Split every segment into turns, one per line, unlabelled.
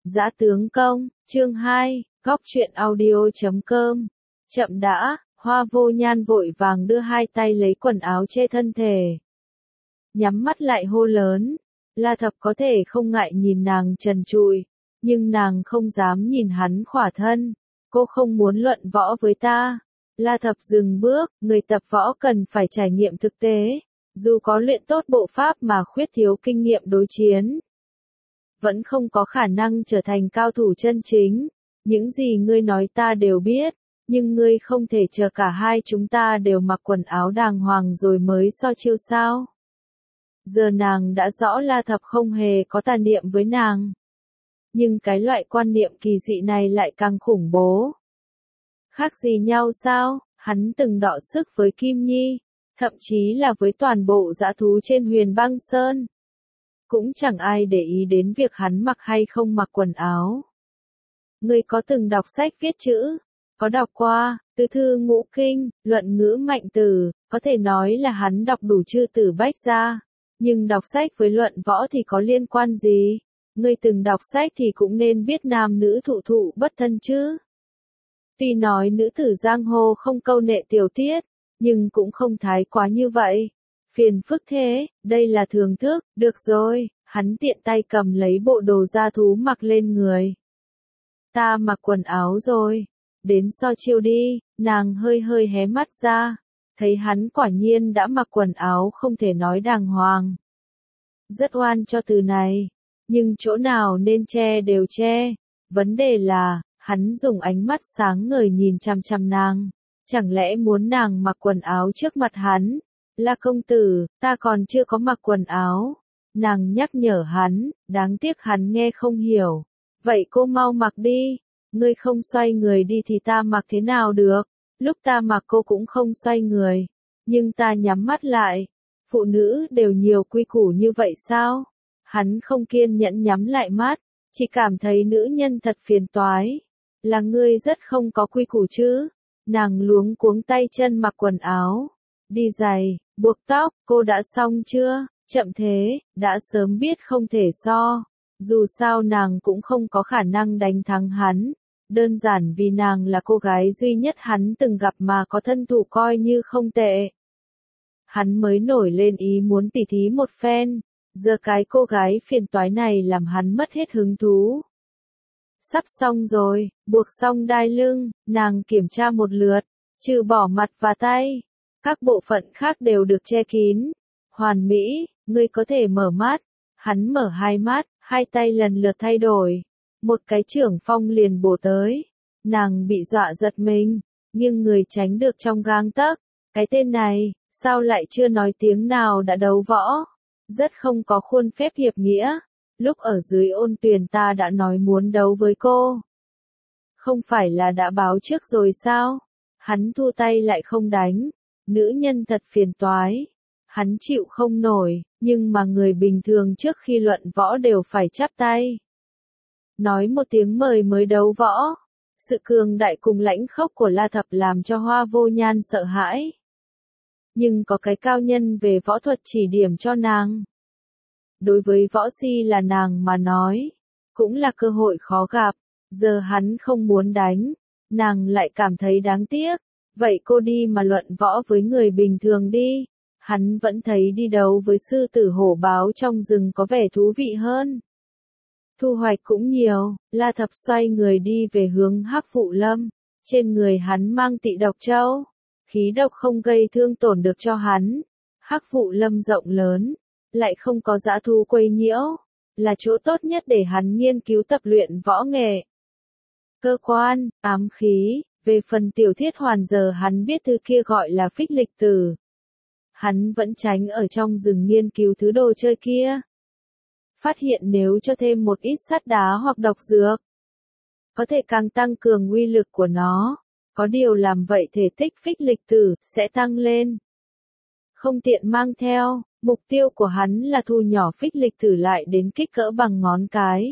Dã tướng công, chương 2, góc truyện audio.com. Chậm đã, Hoa Vô Nhan vội vàng đưa hai tay lấy quần áo che thân thể. Nhắm mắt lại hô lớn, La Thập có thể không ngại nhìn nàng trần trụi, nhưng nàng không dám nhìn hắn khỏa thân. Cô không muốn luận võ với ta. La Thập dừng bước, người tập võ cần phải trải nghiệm thực tế. Dù có luyện tốt bộ pháp mà khuyết thiếu kinh nghiệm đối chiến, vẫn không có khả năng trở thành cao thủ chân chính. Những gì ngươi nói ta đều biết, nhưng ngươi không thể chờ cả hai chúng ta đều mặc quần áo đàng hoàng rồi mới so chiêu sao? Giờ nàng đã rõ La Thập không hề có tà niệm với nàng. Nhưng cái loại quan niệm kỳ dị này lại càng khủng bố. Khác gì nhau sao? Hắn từng đọ sức với Kim Nhi, thậm chí là với toàn bộ dã thú trên Huyền Băng Sơn. Cũng chẳng ai để ý đến việc hắn mặc hay không mặc quần áo. Ngươi có từng đọc sách viết chữ, có đọc qua tứ thư ngũ kinh, luận ngữ mạnh từ, có thể nói là hắn đọc đủ chư tử bách gia. Nhưng đọc sách với luận võ thì có liên quan gì? Ngươi từng đọc sách thì cũng nên biết nam nữ thụ thụ bất thân chứ. Tuy nói nữ tử giang hồ không câu nệ tiểu tiết, nhưng cũng không thái quá như vậy. Phiền phức thế, đây là thường thức, được rồi, hắn tiện tay cầm lấy bộ đồ da thú mặc lên người. Ta mặc quần áo rồi, đến so chiêu đi, nàng hơi hơi hé mắt ra, thấy hắn quả nhiên đã mặc quần áo không thể nói đàng hoàng. Rất oan cho từ này, nhưng chỗ nào nên che đều che, vấn đề là, hắn dùng ánh mắt sáng ngời nhìn chằm chằm nàng, chẳng lẽ muốn nàng mặc quần áo trước mặt hắn? La công tử, ta còn chưa có mặc quần áo. Nàng nhắc nhở hắn, đáng tiếc hắn nghe không hiểu. Vậy cô mau mặc đi, ngươi không xoay người đi thì ta mặc thế nào được? Lúc ta mặc cô cũng không xoay người, nhưng ta nhắm mắt lại. Phụ nữ đều nhiều quy củ như vậy sao? Hắn không kiên nhẫn nhắm lại mắt, chỉ cảm thấy nữ nhân thật phiền toái. Là ngươi rất không có quy củ chứ? Nàng luống cuống tay chân mặc quần áo, đi giày, buộc tóc, cô đã xong chưa? Chậm thế, đã sớm biết không thể so. Dù sao nàng cũng không có khả năng đánh thắng hắn. Đơn giản vì nàng là cô gái duy nhất hắn từng gặp mà có thân thủ coi như không tệ. Hắn mới nổi lên ý muốn tỉ thí một phen. Giờ cái cô gái phiền toái này làm hắn mất hết hứng thú. Sắp xong rồi, buộc xong đai lưng, nàng kiểm tra một lượt, trừ bỏ mặt và tay. Các bộ phận khác đều được che kín. Hoàn mỹ, ngươi có thể mở mắt. Hắn mở hai mắt, hai tay lần lượt thay đổi. Một cái chưởng phong liền bổ tới. Nàng bị dọa giật mình, nhưng người tránh được trong gang tấc. Cái tên này, sao lại chưa nói tiếng nào đã đấu võ? Rất không có khuôn phép hiệp nghĩa. Lúc ở dưới Ôn Tuyền ta đã nói muốn đấu với cô. Không phải là đã báo trước rồi sao? Hắn thu tay lại không đánh. Nữ nhân thật phiền toái. Hắn chịu không nổi, nhưng mà người bình thường trước khi luận võ đều phải chắp tay. Nói một tiếng mời mới đấu võ. Sự cường đại cùng lãnh khốc của La Thập làm cho Hoa Vô Nhan sợ hãi. Nhưng có cái cao nhân về võ thuật chỉ điểm cho nàng. Đối với võ si là nàng mà nói, cũng là cơ hội khó gặp. Giờ hắn không muốn đánh, nàng lại cảm thấy đáng tiếc. Vậy cô đi mà luận võ với người bình thường đi. Hắn vẫn thấy đi đấu với sư tử hổ báo trong rừng có vẻ thú vị hơn. Thu hoạch cũng nhiều. La Thập xoay người đi về hướng Hắc Phụ Lâm. Trên người hắn mang tị độc châu. Khí độc không gây thương tổn được cho hắn. Hắc Phụ Lâm rộng lớn, lại không có dã thú quấy nhiễu, là chỗ tốt nhất để hắn nghiên cứu tập luyện võ nghệ. Cơ quan, ám khí, về phần tiểu thiết hoàn giờ hắn biết thứ kia gọi là phích lịch tử. Hắn vẫn tránh ở trong rừng nghiên cứu thứ đồ chơi kia. Phát hiện nếu cho thêm một ít sắt đá hoặc độc dược, có thể càng tăng cường uy lực của nó. Có điều làm vậy thể tích phích lịch tử sẽ tăng lên. Không tiện mang theo, mục tiêu của hắn là thu nhỏ phích lịch tử lại đến kích cỡ bằng ngón cái.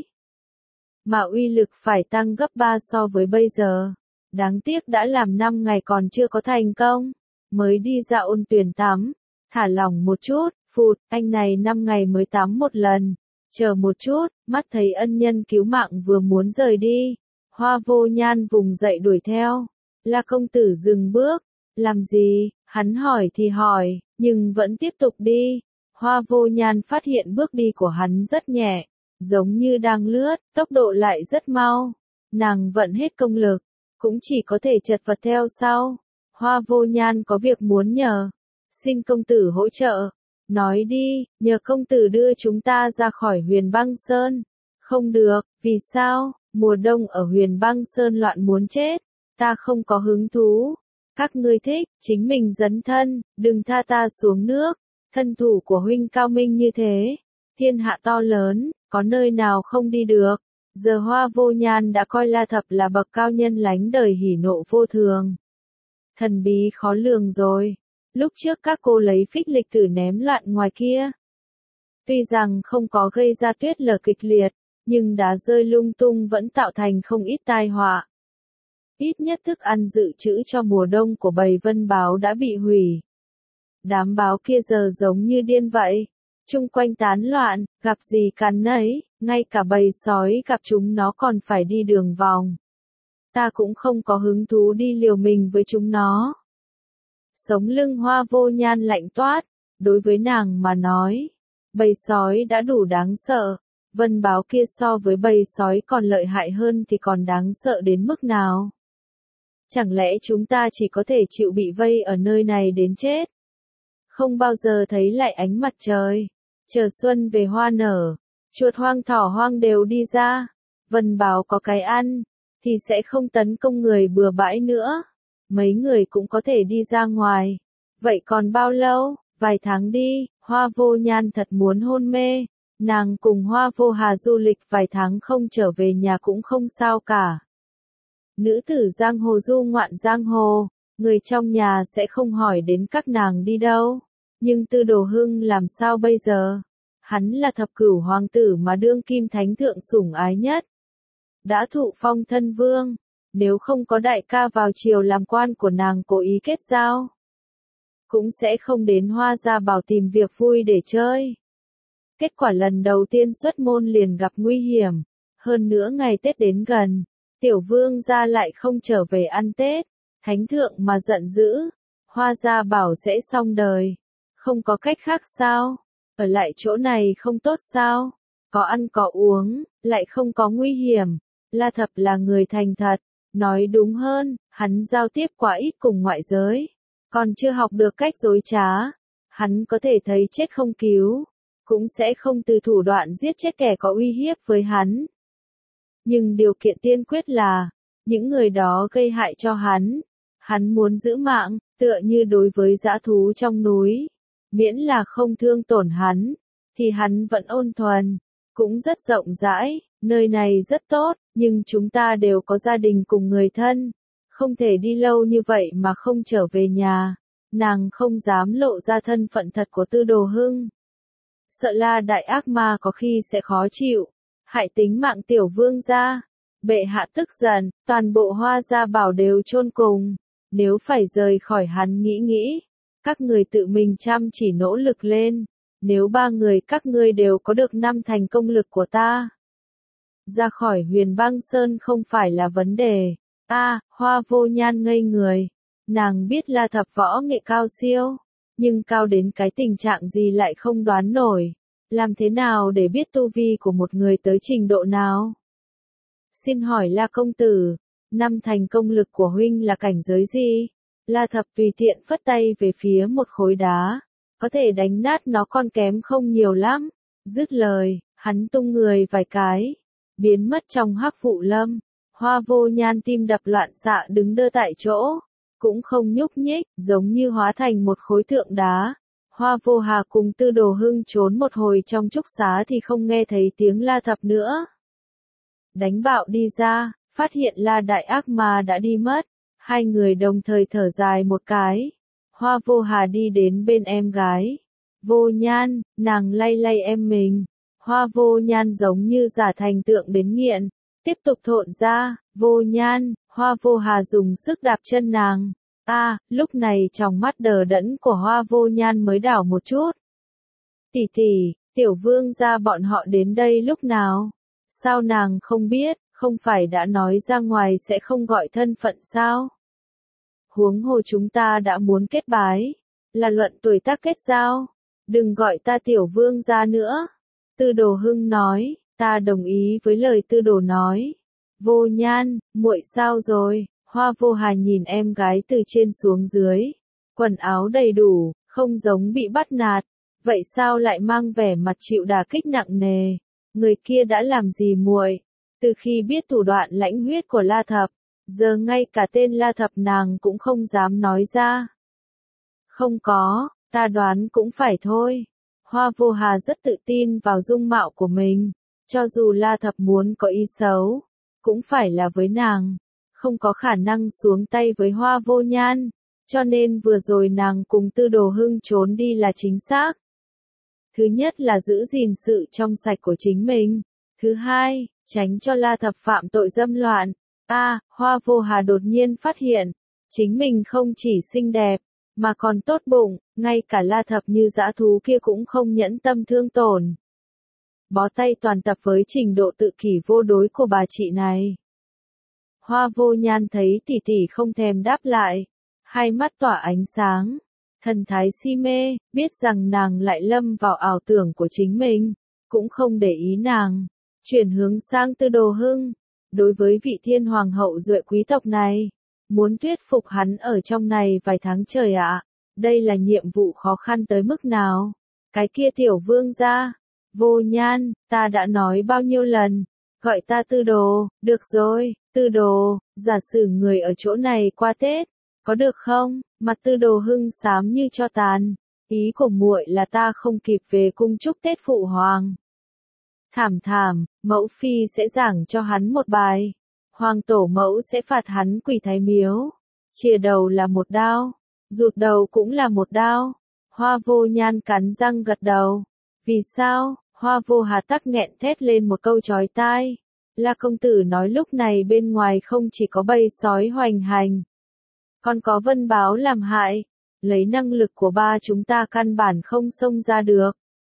Mà uy lực phải tăng gấp 3 so với bây giờ. Đáng tiếc đã làm 5 ngày còn chưa có thành công. Mới đi ra Ôn Tuyền tắm, thả lỏng một chút, phụt, anh này 5 ngày mới tắm một lần. Chờ một chút, mắt thấy ân nhân cứu mạng vừa muốn rời đi. Hoa Vô Nhan vùng dậy đuổi theo. La công tử dừng bước. Làm gì? Hắn hỏi thì hỏi, nhưng vẫn tiếp tục đi. Hoa Vô Nhan phát hiện bước đi của hắn rất nhẹ, giống như đang lướt, tốc độ lại rất mau. Nàng vận hết công lực, cũng chỉ có thể chật vật theo sau. Hoa Vô Nhan có việc muốn nhờ. Xin công tử hỗ trợ. Nói đi, nhờ công tử đưa chúng ta ra khỏi Huyền Băng Sơn. Không được, vì sao? Mùa đông ở Huyền Băng Sơn loạn muốn chết. Ta không có hứng thú. Các ngươi thích, chính mình dấn thân, đừng tha ta xuống nước. Thân thủ của huynh cao minh như thế. Thiên hạ to lớn, có nơi nào không đi được. Giờ Hoa Vô Nhan đã coi La Thập là bậc cao nhân lánh đời hỉ nộ vô thường. Thần bí khó lường rồi. Lúc trước các cô lấy phích lịch tử ném loạn ngoài kia. Tuy rằng không có gây ra tuyết lở kịch liệt, nhưng đá rơi lung tung vẫn tạo thành không ít tai họa. Ít nhất thức ăn dự trữ cho mùa đông của bầy vân báo đã bị hủy. Đám báo kia giờ giống như điên vậy. Chung quanh tán loạn, gặp gì cắn nấy, ngay cả bầy sói gặp chúng nó còn phải đi đường vòng. Ta cũng không có hứng thú đi liều mình với chúng nó. Sống lưng Hoa Vô Nhan lạnh toát, đối với nàng mà nói. Bầy sói đã đủ đáng sợ, vân báo kia so với bầy sói còn lợi hại hơn thì còn đáng sợ đến mức nào. Chẳng lẽ chúng ta chỉ có thể chịu bị vây ở nơi này đến chết? Không bao giờ thấy lại ánh mặt trời. Chờ xuân về hoa nở, chuột hoang thỏ hoang đều đi ra. Vân báo có cái ăn, thì sẽ không tấn công người bừa bãi nữa. Mấy người cũng có thể đi ra ngoài. Vậy còn bao lâu? Vài tháng đi. Hoa Vô Nhan thật muốn hôn mê. Nàng cùng Hoa Vô Hà du lịch vài tháng không trở về nhà cũng không sao cả. Nữ tử giang hồ du ngoạn giang hồ, người trong nhà sẽ không hỏi đến các nàng đi đâu. Nhưng Tư Đồ Hưng làm sao bây giờ? Hắn là thập cửu hoàng tử mà đương kim thánh thượng sủng ái nhất. Đã thụ phong thân vương, nếu không có đại ca vào triều làm quan của nàng cố ý kết giao, cũng sẽ không đến Hoa Gia Bảo tìm việc vui để chơi. Kết quả lần đầu tiên xuất môn liền gặp nguy hiểm, hơn nữa ngày Tết đến gần, tiểu vương gia lại không trở về ăn Tết, thánh thượng mà giận dữ, Hoa Gia Bảo sẽ xong đời. Không có cách khác sao? Ở lại chỗ này không tốt sao? Có ăn có uống, lại không có nguy hiểm. La Thập là người thành thật, nói đúng hơn, hắn giao tiếp quá ít cùng ngoại giới, còn chưa học được cách dối trá. Hắn có thể thấy chết không cứu, cũng sẽ không từ thủ đoạn giết chết kẻ có uy hiếp với hắn. Nhưng điều kiện tiên quyết là, những người đó gây hại cho hắn muốn giữ mạng, tựa như đối với dã thú trong núi. Miễn là không thương tổn hắn, thì hắn vẫn ôn thuần, cũng rất rộng rãi, nơi này rất tốt, nhưng chúng ta đều có gia đình cùng người thân, không thể đi lâu như vậy mà không trở về nhà. Nàng không dám lộ ra thân phận thật của Tư Đồ Hưng. Sợ La đại ác ma có khi sẽ khó chịu, hại tính mạng tiểu vương gia. Bệ hạ tức giận, toàn bộ Hoa Gia Bảo đều chôn cùng, nếu phải rời khỏi hắn nghĩ. Các người tự mình chăm chỉ nỗ lực lên, nếu 3 người các ngươi đều có được 5 thành công lực của ta. Ra khỏi Huyền Băng Sơn không phải là vấn đề. Hoa Vô Nhan ngây người. Nàng biết La Thập võ nghệ cao siêu, nhưng cao đến cái tình trạng gì lại không đoán nổi. Làm thế nào để biết tu vi của một người tới trình độ nào? Xin hỏi La công tử, 5 thành công lực của huynh là cảnh giới gì? La Thập tùy tiện phất tay về phía một khối đá, có thể đánh nát nó con kém không nhiều lắm. Dứt lời, hắn tung người vài cái, biến mất trong hắc vụ lâm. Hoa Vô Nhan tim đập loạn xạ đứng đơ tại chỗ, cũng không nhúc nhích, giống như hóa thành một khối tượng đá. Hoa Vô Hà cùng Tư Đồ Hưng trốn một hồi trong trúc xá thì không nghe thấy tiếng La Thập nữa. Đánh bạo đi ra, phát hiện La đại ác ma đã đi mất. Hai người đồng thời thở dài một cái. Hoa Vô Hà đi đến bên em gái. Vô Nhan, nàng lay lay em mình. Hoa Vô Nhan giống như giả thành tượng đến nghiện. Tiếp tục thộn ra, Vô Nhan, Hoa Vô Hà dùng sức đạp chân nàng. Lúc này trong mắt đờ đẫn của Hoa Vô Nhan mới đảo một chút. Tiểu vương gia bọn họ đến đây lúc nào? Sao nàng không biết, không phải đã nói ra ngoài sẽ không gọi thân phận sao? Huống hồ chúng ta đã muốn kết bái, là luận tuổi tác kết giao, đừng gọi ta tiểu vương gia nữa. Tư Đồ Hưng nói, ta đồng ý với lời Tư Đồ nói. Vô Nhan, muội sao rồi? Hoa Vô Hà nhìn em gái từ trên xuống dưới, quần áo đầy đủ, không giống bị bắt nạt, vậy sao lại mang vẻ mặt chịu đả kích nặng nề? Người kia đã làm gì muội? Từ khi biết thủ đoạn lãnh huyết của La Thập, giờ ngay cả tên La Thập nàng cũng không dám nói ra. Không có, ta đoán cũng phải thôi. Hoa Vô Hà rất tự tin vào dung mạo của mình, cho dù La Thập muốn có ý xấu, cũng phải là với nàng, không có khả năng xuống tay với Hoa Vô Nhan, cho nên vừa rồi nàng cùng Tư Đồ Hưng trốn đi là chính xác. Thứ nhất là giữ gìn sự trong sạch của chính mình, thứ hai, tránh cho La Thập phạm tội dâm loạn. Hoa Vô Hà đột nhiên phát hiện, chính mình không chỉ xinh đẹp, mà còn tốt bụng, ngay cả La Thập như dã thú kia cũng không nhẫn tâm thương tổn. Bó tay toàn tập với trình độ tự kỷ vô đối của bà chị này. Hoa Vô Nhan thấy tỷ tỷ không thèm đáp lại, hai mắt tỏa ánh sáng, thần thái si mê, biết rằng nàng lại lâm vào ảo tưởng của chính mình, cũng không để ý nàng, chuyển hướng sang Tư Đồ Hưng. Đối với vị thiên hoàng hậu duệ quý tộc này, muốn thuyết phục hắn ở trong này vài tháng trời ạ, đây là nhiệm vụ khó khăn tới mức nào? Cái kia tiểu vương gia, Vô Nhan, ta đã nói bao nhiêu lần, gọi ta Tư Đồ, được rồi, Tư Đồ, giả sử người ở chỗ này qua Tết, có được không? Mặt Tư Đồ Hưng xám như tro tàn, ý của muội là ta không kịp về cung chúc Tết phụ hoàng. Thảm, mẫu phi sẽ giảng cho hắn một bài. Hoàng tổ mẫu sẽ phạt hắn quỳ thái miếu. Chìa đầu là một đao, rụt đầu cũng là một đao. Hoa Vô Nhan cắn răng gật đầu. Vì sao? Hoa Vô Hà tắc nghẹn thét lên một câu chói tai. La công tử nói lúc này bên ngoài không chỉ có bầy sói hoành hành, còn có vân báo làm hại. Lấy năng lực của ba chúng ta căn bản không xông ra được.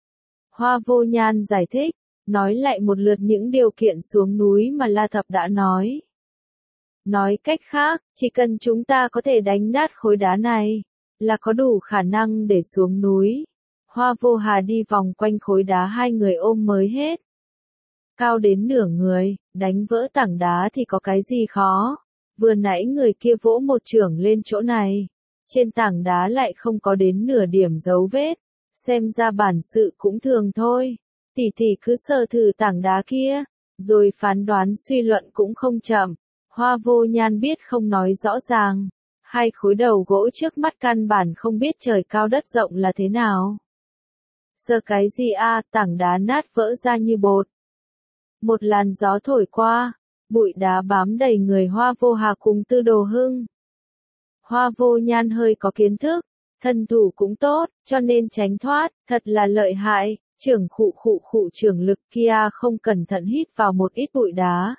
Hoa Vô Nhan giải thích, nói lại một lượt những điều kiện xuống núi mà La Thập đã nói. Nói cách khác, chỉ cần chúng ta có thể đánh nát khối đá này, là có đủ khả năng để xuống núi. Hoa Vô Hà đi vòng quanh khối đá hai người ôm mới hết. Cao đến nửa người, đánh vỡ tảng đá thì có cái gì khó. Vừa nãy người kia vỗ một chưởng lên chỗ này, trên tảng đá lại không có đến nửa điểm dấu vết, xem ra bản sự cũng thường thôi. Tỷ tỷ cứ sờ thử tảng đá kia, rồi phán đoán suy luận cũng không chậm. Hoa Vô Nhan biết không nói rõ ràng, hai khối đầu gỗ trước mắt căn bản không biết trời cao đất rộng là thế nào. Sờ cái gì tảng đá nát vỡ ra như bột. Một làn gió thổi qua, bụi đá bám đầy người Hoa Vô Hà cùng Tư Đồ Hưng. Hoa Vô Nhan hơi có kiến thức, thân thủ cũng tốt, cho nên tránh thoát, thật là lợi hại. Trưởng khụ trưởng lực kia không cẩn thận hít vào một ít bụi đá.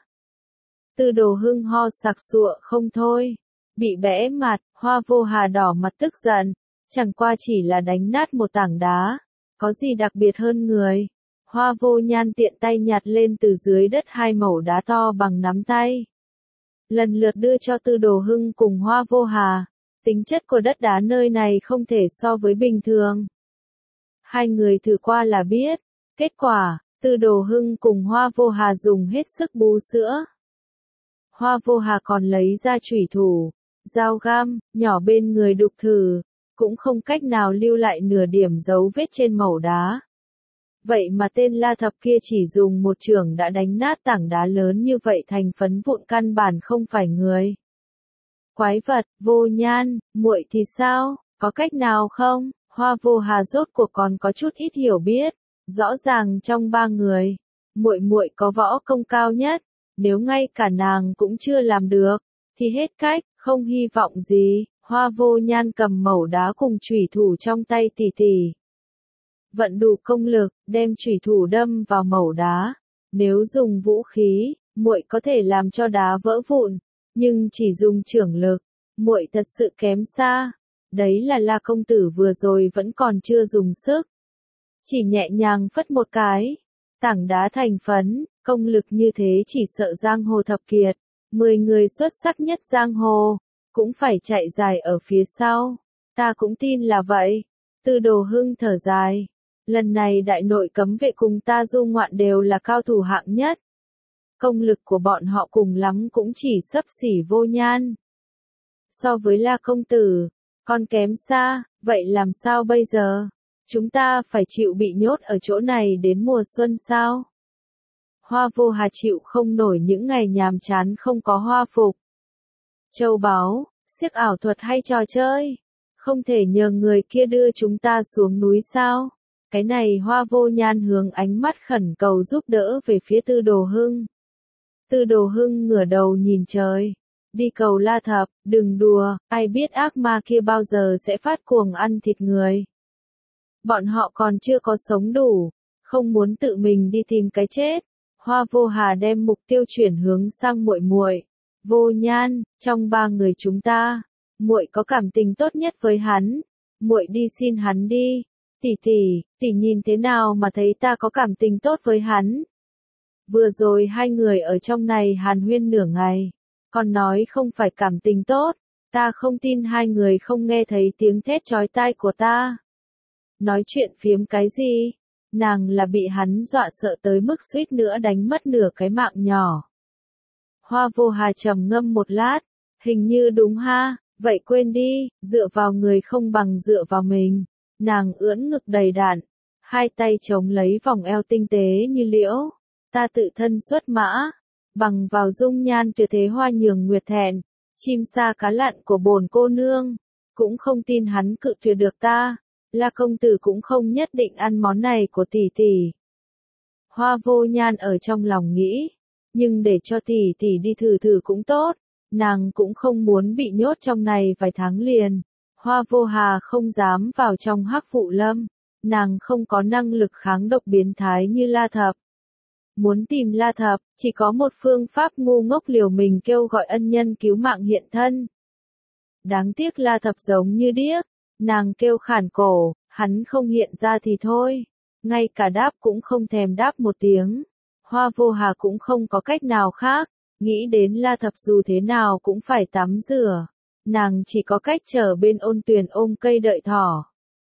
Tư Đồ Hưng ho sặc sụa không thôi, bị bẽ mặt. Hoa Vô Hà đỏ mặt tức giận, chẳng qua chỉ là đánh nát một tảng đá, có gì đặc biệt hơn người. Hoa Vô Nhan tiện tay nhặt lên từ dưới đất hai mẩu đá to bằng nắm tay, lần lượt đưa cho Tư Đồ Hưng cùng Hoa Vô Hà. Tính chất của đất đá nơi này không thể so với bình thường. Hai người thử qua là biết, kết quả, Tư Đồ Hưng cùng Hoa Vô Hà dùng hết sức bú sữa. Hoa Vô Hà còn lấy ra chủy thủ, dao găm, nhỏ bên người đục thử, cũng không cách nào lưu lại nửa điểm dấu vết trên mẩu đá. Vậy mà tên La Thập kia chỉ dùng một chưởng đã đánh nát tảng đá lớn như vậy thành phấn vụn, căn bản không phải người. Quái vật, Vô Nhan, muội thì sao, có cách nào không? Hoa Vô Hà rốt cuộc còn có chút ít hiểu biết, rõ ràng trong ba người, muội có võ công cao nhất, nếu ngay cả nàng cũng chưa làm được, thì hết cách, không hy vọng gì. Hoa Vô Nhan cầm mẩu đá cùng chủy thủ trong tay tỷ tỷ, vận đủ công lực, đem chủy thủ đâm vào mẩu đá. Nếu dùng vũ khí, muội có thể làm cho đá vỡ vụn, nhưng chỉ dùng chưởng lực, muội thật sự kém xa. Đấy là La công tử vừa rồi vẫn còn chưa dùng sức. chỉ nhẹ nhàng phất một cái, tảng đá thành phấn, công lực như thế chỉ sợ giang hồ thập kiệt, 10 người xuất sắc nhất giang hồ, cũng phải chạy dài ở phía sau, ta cũng tin là vậy. Tư Đồ Hưng thở dài, lần này đại nội cấm vệ cùng ta du ngoạn đều là cao thủ hạng nhất. Công lực của bọn họ cùng lắm cũng chỉ xấp xỉ Vô Nhan. So với La công tử, còn kém xa, vậy làm sao bây giờ? Chúng ta phải chịu bị nhốt ở chỗ này đến mùa xuân sao? Hoa Vô Hà chịu không nổi những ngày nhàm chán không có hoa phục. Châu báu, xiếc ảo thuật hay trò chơi? Không thể nhờ người kia đưa chúng ta xuống núi sao? Cái này Hoa Vô Nhan hướng ánh mắt khẩn cầu giúp đỡ về phía Tư Đồ Hưng. Tư Đồ Hưng ngửa đầu nhìn trời. Đi cầu La Thập, đừng đùa, ai biết ác ma kia bao giờ sẽ phát cuồng ăn thịt người. Bọn họ còn chưa có sống đủ, không muốn tự mình đi tìm cái chết. Hoa Vô Hà đem mục tiêu chuyển hướng sang muội muội. Vô Nhan, trong 3 người chúng ta, muội có cảm tình tốt nhất với hắn, muội đi xin hắn đi. Tỷ nhìn thế nào mà thấy ta có cảm tình tốt với hắn? Vừa rồi 2 người ở trong này hàn huyên nửa ngày, còn nói không phải cảm tình tốt, ta không tin 2 người không nghe thấy tiếng thét chói tai của ta. Nói chuyện phiếm cái gì? Nàng là bị hắn dọa sợ tới mức suýt nữa đánh mất nửa cái mạng nhỏ. Hoa Vô Hà trầm ngâm một lát, hình như đúng ha, vậy quên đi, dựa vào người không bằng dựa vào mình. Nàng ưỡn ngực đầy đặn, 2 tay chống lấy vòng eo tinh tế như liễu. Ta tự thân xuất mã, bằng vào dung nhan tuyệt thế hoa nhường nguyệt thẹn, chim sa cá lặn của bổn cô nương, cũng không tin hắn cự tuyệt được ta. La công tử cũng không nhất định ăn món này của tỷ. Hoa Vô Nhan ở trong lòng nghĩ, nhưng để cho tỷ đi thử cũng tốt, nàng cũng không muốn bị nhốt trong này vài tháng liền. Hoa Vô Hà không dám vào trong Hắc Phụ Lâm, nàng không có năng lực kháng độc biến thái như La Thập. Muốn tìm La Thập, chỉ có một phương pháp ngu ngốc liều mình kêu gọi ân nhân cứu mạng hiện thân. Đáng tiếc La Thập giống như điếc, nàng kêu khản cổ, hắn không hiện ra thì thôi, ngay cả đáp cũng không thèm đáp một tiếng. Hoa Vô Hà cũng không có cách nào khác, nghĩ đến La Thập dù thế nào cũng phải tắm rửa, nàng chỉ có cách chờ bên ôn tuyền ôm cây đợi thỏ.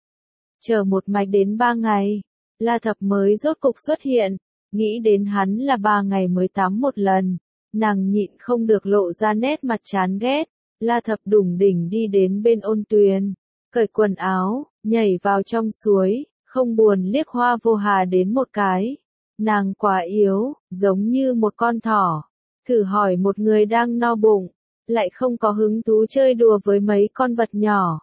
Chờ một mạch đến 3 ngày, La Thập mới rốt cục xuất hiện, nghĩ đến hắn là 3 ngày mới tắm một lần, nàng nhịn không được lộ ra nét mặt chán ghét. La Thập đủng đỉnh đi đến bên ôn tuyền, cởi quần áo, nhảy vào trong suối, không buồn liếc Hoa Vô Hà đến một cái. Nàng quá yếu, giống như một con thỏ. Thử hỏi một người đang no bụng, lại không có hứng thú chơi đùa với mấy con vật nhỏ.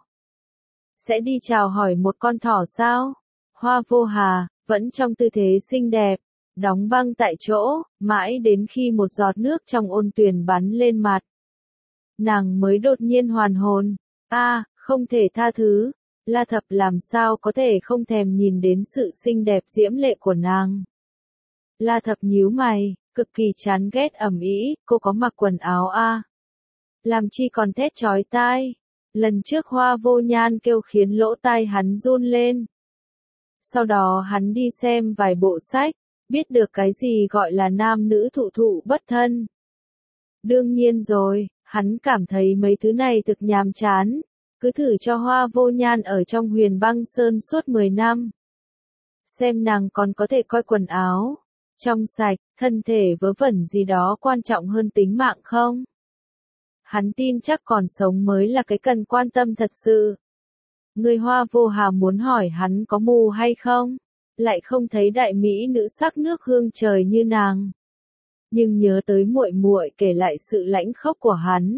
Sẽ đi chào hỏi một con thỏ sao? Hoa Vô Hà, vẫn trong tư thế xinh đẹp, đóng băng tại chỗ, mãi đến khi một giọt nước trong ôn tuyền bắn lên mặt. Nàng mới đột nhiên hoàn hồn. Không thể tha thứ. La Thập làm sao có thể không thèm nhìn đến sự xinh đẹp diễm lệ của nàng. La Thập nhíu mày, cực kỳ chán ghét ầm ĩ, cô có mặc quần áo làm chi còn thét chói tai. Lần trước Hoa Vô Nhan kêu khiến lỗ tai hắn run lên. Sau đó hắn đi xem vài bộ sách, biết được cái gì gọi là nam nữ thụ bất thân. Đương nhiên rồi, hắn cảm thấy mấy thứ này thực nhàm chán. Cứ thử cho Hoa Vô Nhan ở trong Huyền Băng Sơn suốt 10 năm. Xem nàng còn có thể coi quần áo trong sạch, thân thể vớ vẩn gì đó quan trọng hơn tính mạng không? Hắn tin chắc còn sống mới là cái cần quan tâm thật sự. Người Hoa Vô Hà muốn hỏi hắn có mù hay không? Lại không thấy đại mỹ nữ sắc nước hương trời như nàng. Nhưng nhớ tới muội muội kể lại sự lãnh khốc của hắn.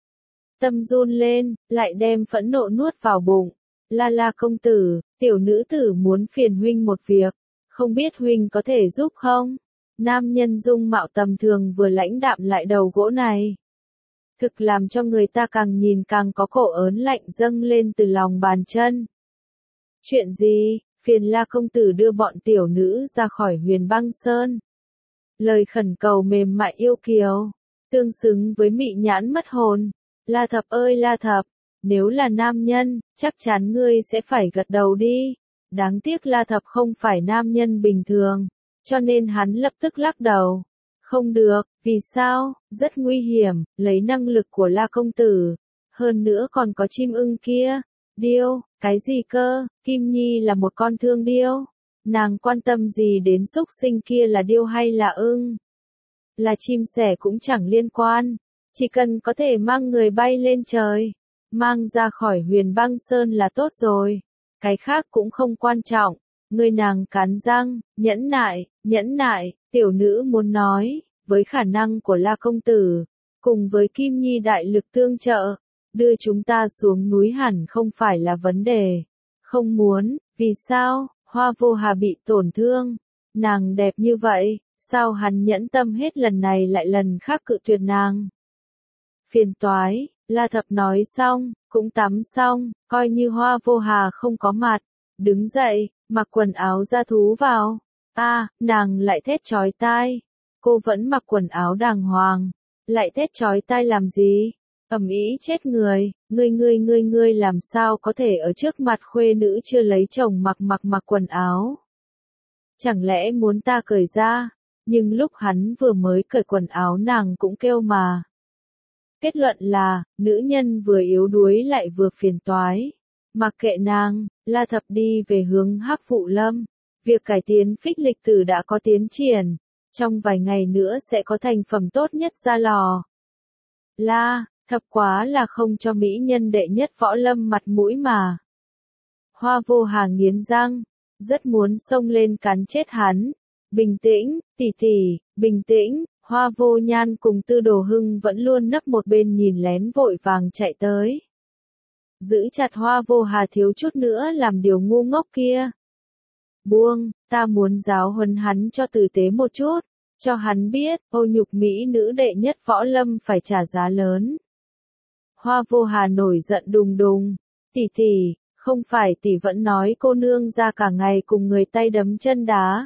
Tâm run lên, lại đem phẫn nộ nuốt vào bụng. La công tử, tiểu nữ tử muốn phiền huynh một việc, không biết huynh có thể giúp không? Nam nhân dung mạo tầm thường vừa lãnh đạm lại đầu gỗ này. Thực làm cho người ta càng nhìn càng có cổ ớn lạnh dâng lên từ lòng bàn chân. Chuyện gì? Phiền La công tử đưa bọn tiểu nữ ra khỏi Huyền Băng Sơn. Lời khẩn cầu mềm mại yêu kiều, tương xứng với mị nhãn mất hồn. La Thập ơi La Thập, nếu là nam nhân, chắc chắn ngươi sẽ phải gật đầu đi. Đáng tiếc La Thập không phải nam nhân bình thường, cho nên hắn lập tức lắc đầu. Không được, vì sao, rất nguy hiểm, lấy năng lực của La công tử. Hơn nữa còn có chim ưng kia. Điêu, cái gì cơ, Kim Nhi là một con thương điêu. Nàng quan tâm gì đến súc sinh kia là điêu hay là ưng? Là chim sẻ cũng chẳng liên quan. Chỉ cần có thể mang người bay lên trời, mang ra khỏi Huyền Băng Sơn là tốt rồi. Cái khác cũng không quan trọng. Người nàng cắn răng, nhẫn nại, tiểu nữ muốn nói, với khả năng của La công tử, cùng với Kim Nhi đại lực tương trợ, đưa chúng ta xuống núi hẳn không phải là vấn đề. Không muốn, vì sao, Hoa Vô Hà bị tổn thương, nàng đẹp như vậy, sao hắn nhẫn tâm hết lần này lại lần khác cự tuyệt nàng. Phiền toái, La Thập nói xong, cũng tắm xong, coi như Hoa Vô Hà không có mặt, đứng dậy, mặc quần áo ra thú vào. Nàng lại thét chói tai. Cô vẫn mặc quần áo đàng hoàng, lại thét chói tai làm gì? Ầm ĩ chết người, ngươi làm sao có thể ở trước mặt khuê nữ chưa lấy chồng mặc quần áo? Chẳng lẽ muốn ta cởi ra? Nhưng lúc hắn vừa mới cởi quần áo nàng cũng kêu mà. Kết luận là, nữ nhân vừa yếu đuối lại vừa phiền toái. Mặc kệ nàng, La Thập đi về hướng Hắc Vụ Lâm. Việc cải tiến phích lịch tử đã có tiến triển. Trong vài ngày nữa sẽ có thành phẩm tốt nhất ra lò. La Thập quá là không cho mỹ nhân đệ nhất võ lâm mặt mũi mà. Hoa Vô Hà nghiến răng, rất muốn xông lên cắn chết hắn. Bình tĩnh, tỷ, bình tĩnh. Hoa Vô Nhan cùng Tư Đồ Hưng vẫn luôn nấp một bên nhìn lén vội vàng chạy tới. Giữ chặt Hoa Vô Hà thiếu chút nữa làm điều ngu ngốc kia. Buông, ta muốn giáo huấn hắn cho tử tế một chút, cho hắn biết, ô nhục mỹ nữ đệ nhất võ lâm phải trả giá lớn. Hoa Vô Hà nổi giận đùng đùng, tỷ, không phải tỷ vẫn nói cô nương ra cả ngày cùng người tay đấm chân đá.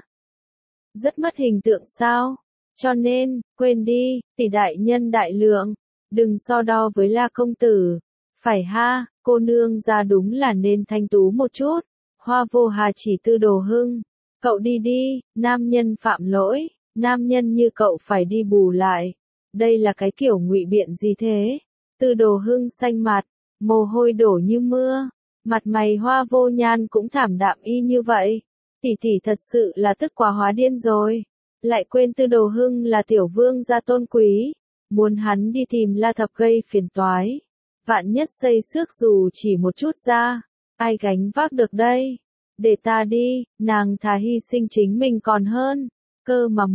Rất mất hình tượng sao? Cho nên, quên đi, tỷ đại nhân đại lượng, đừng so đo với La công tử. Phải ha, cô nương ra đúng là nên thanh tú một chút. Hoa Vô Hà chỉ Tư Đồ Hưng, cậu đi, nam nhân phạm lỗi, nam nhân như cậu phải đi bù lại. Đây là cái kiểu ngụy biện gì thế? Tư Đồ Hưng xanh mặt, mồ hôi đổ như mưa, mặt mày Hoa Vô Nhan cũng thảm đạm y như vậy. Tỷ thật sự là tức quá hóa điên rồi. Lại quên Tư Đồ Hưng là tiểu vương gia tôn quý, muốn hắn đi tìm La Thập gây phiền toái. Vạn nhất xây xước dù chỉ một chút ra, ai gánh vác được đây? Để ta đi, nàng thà hy sinh chính mình còn hơn. Cơ mà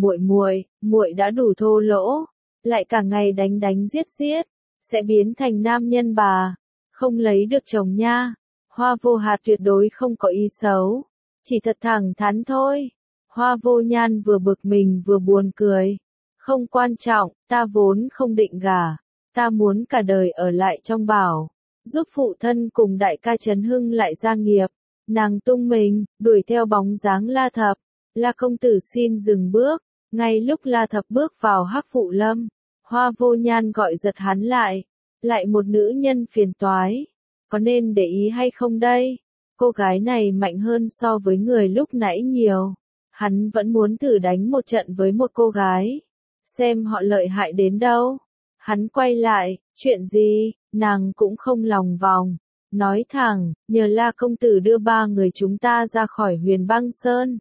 muội đã đủ thô lỗ, lại cả ngày đánh giết, sẽ biến thành nam nhân bà, không lấy được chồng nha. Hoa Vô Hà tuyệt đối không có ý xấu, chỉ thật thẳng thắn thôi. Hoa Vô Nhan vừa bực mình vừa buồn cười. Không quan trọng, ta vốn không định gả, ta muốn cả đời ở lại trong bảo, giúp phụ thân cùng đại ca Trấn Hưng lại gia nghiệp. Nàng tung mình, đuổi theo bóng dáng La Thập. La công tử xin dừng bước. Ngay lúc La Thập bước vào Hắc Vụ Lâm, Hoa Vô Nhan gọi giật hắn lại. Lại một nữ nhân phiền toái. Có nên để ý hay không đây? Cô gái này mạnh hơn so với người lúc nãy nhiều. Hắn vẫn muốn thử đánh một trận với một cô gái. Xem họ lợi hại đến đâu. Hắn quay lại, chuyện gì, nàng cũng không lòng vòng. Nói thẳng, nhờ La công tử đưa 3 người chúng ta ra khỏi Huyền Băng Sơn.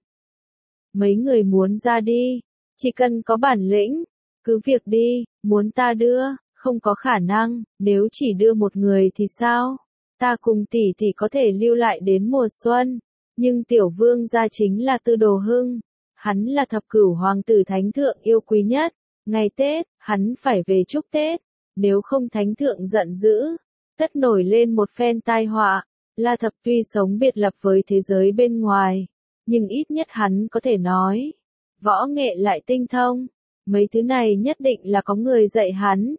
Mấy người muốn ra đi, chỉ cần có bản lĩnh, cứ việc đi, muốn ta đưa, không có khả năng, nếu chỉ đưa một người thì sao? Ta cùng tỷ có thể lưu lại đến mùa xuân, nhưng tiểu vương gia chính là Tư Đồ Hưng, hắn là thập cửu hoàng tử thánh thượng yêu quý nhất, ngày Tết, hắn phải về chúc Tết, nếu không thánh thượng giận dữ, tất nổi lên một phen tai họa. La Thập tuy sống biệt lập với thế giới bên ngoài, nhưng ít nhất hắn có thể nói, võ nghệ lại tinh thông, mấy thứ này nhất định là có người dạy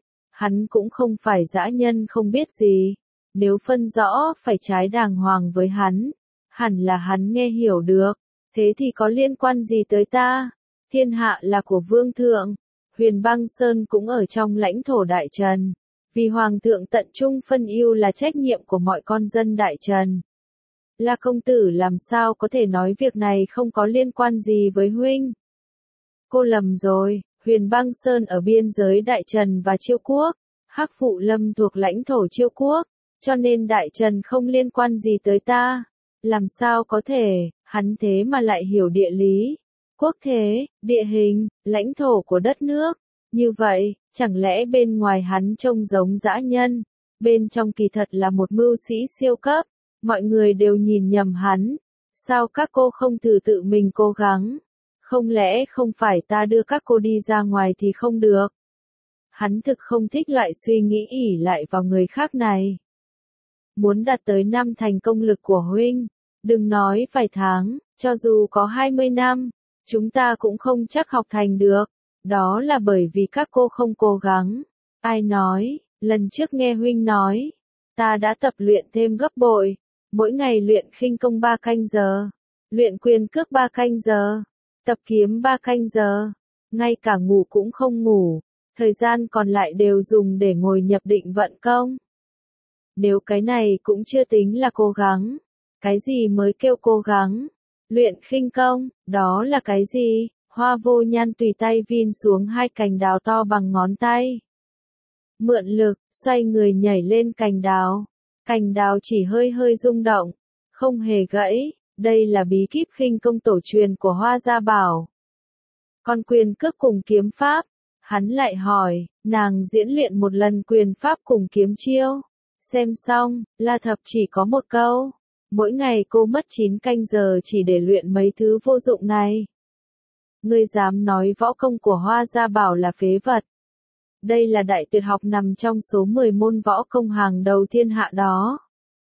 hắn cũng không phải dã nhân không biết gì, nếu phân rõ phải trái đàng hoàng với hắn, hẳn là hắn nghe hiểu được, thế thì có liên quan gì tới ta, thiên hạ là của vương thượng, Huyền Băng Sơn cũng ở trong lãnh thổ Đại Trần. Vì Hoàng thượng tận trung phân ưu là trách nhiệm của mọi con dân Đại Trần. La công tử làm sao có thể nói việc này không có liên quan gì với huynh? Cô lầm rồi, Huyền Băng Sơn ở biên giới Đại Trần và Chiêu Quốc, Hắc Phụ Lâm thuộc lãnh thổ Chiêu Quốc, cho nên Đại Trần không liên quan gì tới ta. Làm sao có thể, hắn thế mà lại hiểu địa lý, quốc thế, địa hình, lãnh thổ của đất nước. Như vậy, chẳng lẽ bên ngoài hắn trông giống dã nhân, bên trong kỳ thật là một mưu sĩ siêu cấp, mọi người đều nhìn nhầm hắn. Sao các cô không thử tự mình cố gắng? Không lẽ không phải ta đưa các cô đi ra ngoài thì không được? Hắn thực không thích loại suy nghĩ ỷ lại vào người khác này. Muốn đạt tới năm thành công lực của huynh, đừng nói vài tháng, cho dù có 20 năm, chúng ta cũng không chắc học thành được. Đó là bởi vì các cô không cố gắng. Ai nói, lần trước nghe huynh nói, ta đã tập luyện thêm gấp bội, mỗi ngày luyện khinh công 3 canh giờ, luyện quyền cước 3 canh giờ, tập kiếm 3 canh giờ, ngay cả ngủ cũng không ngủ, thời gian còn lại đều dùng để ngồi nhập định vận công. Nếu cái này cũng chưa tính là cố gắng, cái gì mới kêu cố gắng? Luyện khinh công, đó là cái gì? Hoa Vô Nhan tùy tay vin xuống 2 cành đào to bằng ngón tay. Mượn lực, xoay người nhảy lên cành đào. Cành đào chỉ hơi hơi rung động, không hề gãy. Đây là bí kíp khinh công tổ truyền của Hoa Gia Bảo. Còn quyền cước cùng kiếm pháp, hắn lại hỏi, nàng diễn luyện một lần quyền pháp cùng kiếm chiêu. Xem xong, La Thập chỉ có một câu. Mỗi ngày cô mất 9 canh giờ chỉ để luyện mấy thứ vô dụng này. Ngươi dám nói võ công của Hoa Gia Bảo là phế vật. Đây là đại tuyệt học nằm trong số 10 môn võ công hàng đầu thiên hạ đó.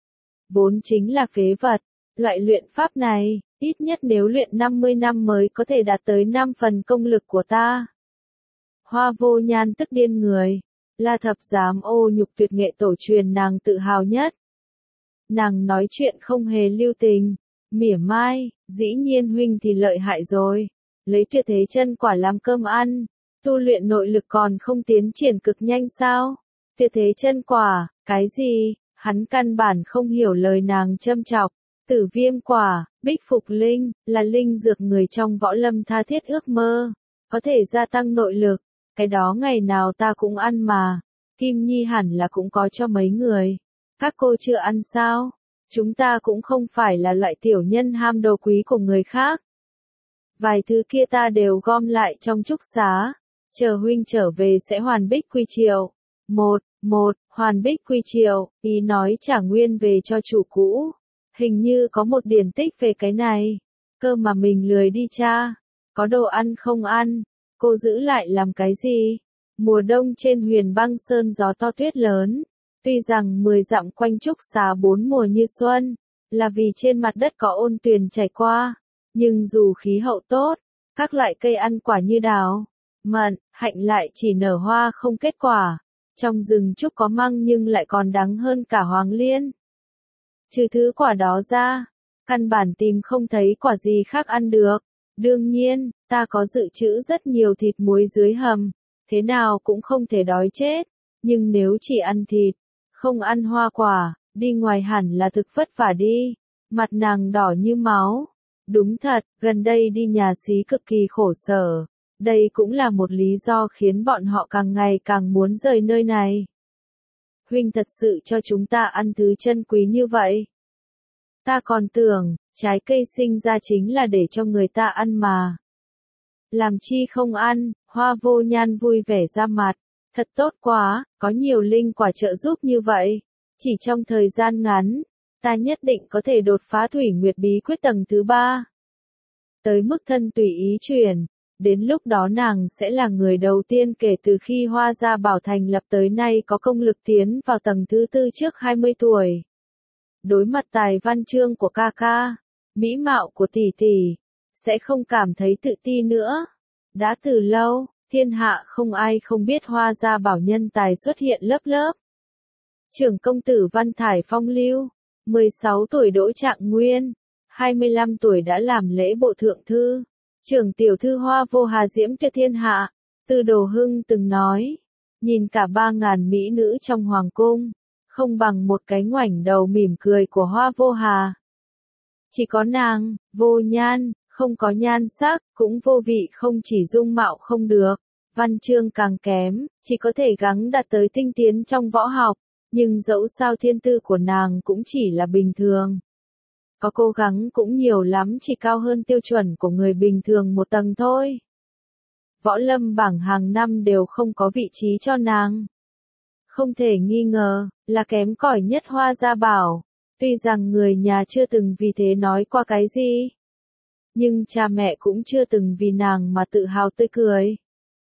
Vốn chính là phế vật. Loại luyện pháp này, ít nhất nếu luyện 50 năm mới có thể đạt tới 5 phần công lực của ta. Hoa Vô Nhan tức điên người. La Thập dám ô nhục tuyệt nghệ tổ truyền nàng tự hào nhất. Nàng nói chuyện không hề lưu tình, mỉa mai, dĩ nhiên huynh thì lợi hại rồi, lấy tuyệt thế chân quả làm cơm ăn, tu luyện nội lực còn không tiến triển cực nhanh sao? Tuyệt thế chân quả, cái gì? Hắn căn bản không hiểu lời nàng châm chọc. Tử Viêm quả, Bích Phục Linh, là linh dược người trong võ lâm tha thiết ước mơ, có thể gia tăng nội lực, cái đó ngày nào ta cũng ăn mà. Kim Nhi hẳn là cũng có cho mấy người. Các cô chưa ăn sao? Chúng ta cũng không phải là loại tiểu nhân ham đồ quý của người khác. Vài thứ kia ta đều gom lại trong trúc xá. Chờ huynh trở về sẽ hoàn bích quy triều. Hoàn bích quy triều, ý nói trả nguyên về cho chủ cũ. Hình như có một điển tích về cái này. Cơ mà mình lười đi tra. Có đồ ăn không ăn, cô giữ lại làm cái gì? Mùa đông trên Huyền Băng Sơn gió to tuyết lớn. Tuy rằng 10 dặm quanh trúc xá 4 mùa như xuân, là vì trên mặt đất có ôn tuyền chảy qua, nhưng dù khí hậu tốt, các loại cây ăn quả như đào, mận, hạnh lại chỉ nở hoa không kết quả. Trong rừng trúc có măng nhưng lại còn đắng hơn cả hoàng liên. Trừ thứ quả đó ra, căn bản tìm không thấy quả gì khác ăn được. Đương nhiên, ta có dự trữ rất nhiều thịt muối dưới hầm, thế nào cũng không thể đói chết. Nhưng nếu chỉ ăn thịt, không ăn hoa quả, đi ngoài hẳn là thực vất vả đi. Mặt nàng đỏ như máu. Đúng thật, gần đây đi nhà xí cực kỳ khổ sở. Đây cũng là một lý do khiến bọn họ càng ngày càng muốn rời nơi này. Huynh thật sự cho chúng ta ăn thứ chân quý như vậy. Ta còn tưởng, trái cây sinh ra chính là để cho người ta ăn mà. Làm chi không ăn, Hoa Vô Nhan vui vẻ ra mặt. Thật tốt quá, có nhiều linh quả trợ giúp như vậy. Chỉ trong thời gian ngắn, ta nhất định có thể đột phá Thủy Nguyệt Bí Quyết tầng thứ 3. Tới mức thân tùy ý chuyển, đến lúc đó nàng sẽ là người đầu tiên kể từ khi Hoa Gia Bảo thành lập tới nay có công lực tiến vào tầng thứ 4 trước 20 tuổi. Đối mặt tài văn chương của ca ca, mỹ mạo của tỷ tỷ, sẽ không cảm thấy tự ti nữa. Đã từ lâu, thiên hạ không ai không biết Hoa Gia Bảo nhân tài xuất hiện lớp lớp. Trưởng công tử Văn Thải phong lưu, 16 tuổi đỗ trạng nguyên, 25 tuổi đã làm lễ bộ thượng thư. Trưởng tiểu thư Hoa Vô Hà diễm tuyệt thiên hạ, Từ Đồ Hưng từng nói, nhìn cả 3.000 mỹ nữ trong hoàng cung, không bằng một cái ngoảnh đầu mỉm cười của Hoa Vô Hà. Chỉ có nàng, vô nhan, không có nhan sắc, cũng vô vị, không chỉ dung mạo không được, văn chương càng kém, chỉ có thể gắng đạt tới tinh tiến trong võ học, nhưng dẫu sao thiên tư của nàng cũng chỉ là bình thường. Có cố gắng cũng nhiều lắm, chỉ cao hơn tiêu chuẩn của người bình thường một tầng thôi. Võ lâm bảng hàng năm đều không có vị trí cho nàng. Không thể nghi ngờ, là kém cỏi nhất Hoa Gia Bảo. Tuy rằng người nhà chưa từng vì thế nói qua cái gì, nhưng cha mẹ cũng chưa từng vì nàng mà tự hào tươi cười.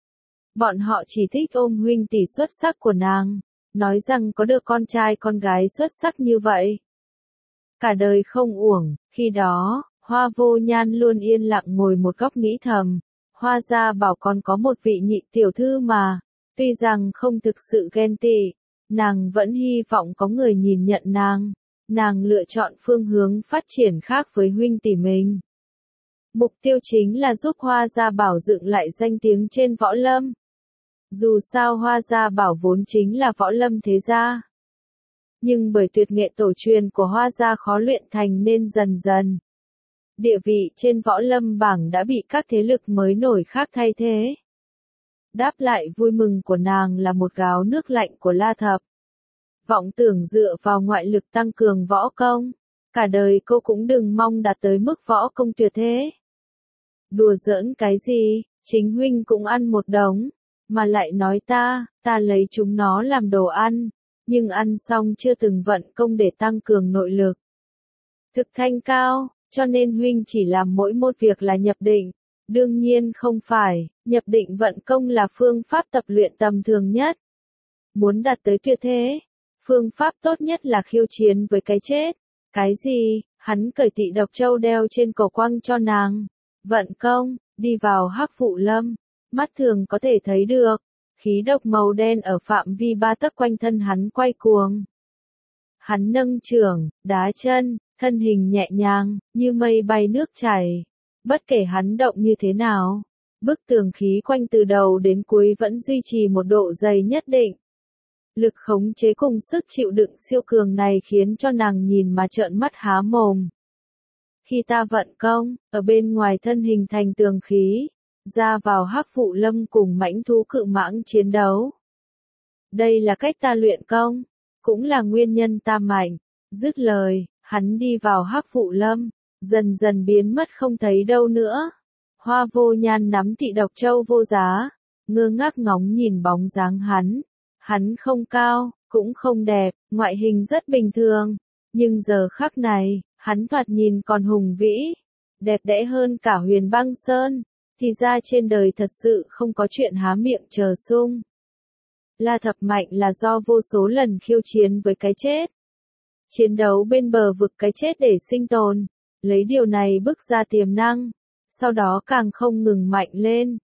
Bọn họ chỉ thích ôm huynh tỷ xuất sắc của nàng, nói rằng có được con trai con gái xuất sắc như vậy. Cả đời không uổng, khi đó, Hoa Vô Nhan luôn yên lặng ngồi một góc nghĩ thầm, Hoa Gia Bảo còn có một vị nhị tiểu thư mà, tuy rằng không thực sự ghen tị, nàng vẫn hy vọng có người nhìn nhận nàng. Nàng lựa chọn phương hướng phát triển khác với huynh tỷ mình. Mục tiêu chính là giúp Hoa Gia Bảo dựng lại danh tiếng trên võ lâm. Dù sao Hoa Gia Bảo vốn chính là võ lâm thế gia. Nhưng bởi tuyệt nghệ tổ truyền của Hoa Gia khó luyện thành nên dần dần, địa vị trên võ lâm bảng đã bị các thế lực mới nổi khác thay thế. Đáp lại vui mừng của nàng là một gáo nước lạnh của La Thập. Vọng tưởng dựa vào ngoại lực tăng cường võ công, cả đời cô cũng đừng mong đạt tới mức võ công tuyệt thế. Đùa giỡn cái gì, chính huynh cũng ăn một đống, mà lại nói ta lấy chúng nó làm đồ ăn, nhưng ăn xong chưa từng vận công để tăng cường nội lực. Thực thanh cao, cho nên huynh chỉ làm mỗi một việc là nhập định. Đương nhiên không phải, nhập định vận công là phương pháp tập luyện tầm thường nhất. Muốn đạt tới tuyệt thế, phương pháp tốt nhất là khiêu chiến với cái chết. Cái gì? Hắn cởi Tị Độc Châu đeo trên cổ quăng cho nàng. Vận công, đi vào Hắc Vụ Lâm, mắt thường có thể thấy được, khí độc màu đen ở phạm vi 3 tấc quanh thân hắn quay cuồng. Hắn nâng chưởng, đá chân, thân hình nhẹ nhàng, như mây bay nước chảy. Bất kể hắn động như thế nào, bức tường khí quanh từ đầu đến cuối vẫn duy trì một độ dày nhất định. Lực khống chế cùng sức chịu đựng siêu cường này khiến cho nàng nhìn mà trợn mắt há mồm. Khi ta vận công, ở bên ngoài thân hình thành tường khí, ra vào Hắc Vụ Lâm cùng mãnh thú cự mãng chiến đấu. Đây là cách ta luyện công, cũng là nguyên nhân ta mạnh. Dứt lời, hắn đi vào Hắc Vụ Lâm, dần dần biến mất không thấy đâu nữa. Hoa Vô Nhan nắm Tị Độc Châu vô giá, ngơ ngác ngóng nhìn bóng dáng hắn. Hắn không cao, cũng không đẹp, ngoại hình rất bình thường, nhưng giờ khắc này, hắn thoạt nhìn còn hùng vĩ, đẹp đẽ hơn cả Huyền Băng Sơn. Thì ra trên đời thật sự không có chuyện há miệng chờ sung. La Thập mạnh là do vô số lần khiêu chiến với cái chết. Chiến đấu bên bờ vực cái chết để sinh tồn, lấy điều này bức ra tiềm năng, sau đó càng không ngừng mạnh lên,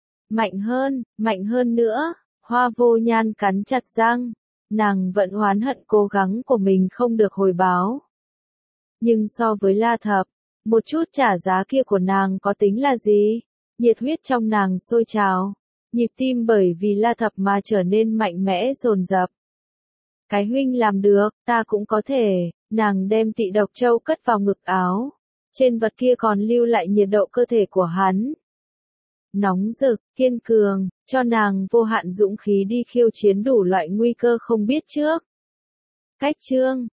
mạnh hơn nữa. Hoa Vô Nhan cắn chặt răng, nàng vẫn oán hận cố gắng của mình không được hồi báo. Nhưng so với La Thập, một chút trả giá kia của nàng có tính là gì? Nhiệt huyết trong nàng sôi trào, nhịp tim bởi vì La Thập mà trở nên mạnh mẽ dồn dập. Cái huynh làm được, ta cũng có thể. Nàng đem Tị Độc Châu cất vào ngực áo, trên vật kia còn lưu lại nhiệt độ cơ thể của hắn. Nóng rực, kiên cường, cho nàng vô hạn dũng khí đi khiêu chiến đủ loại nguy cơ không biết trước. Cách chương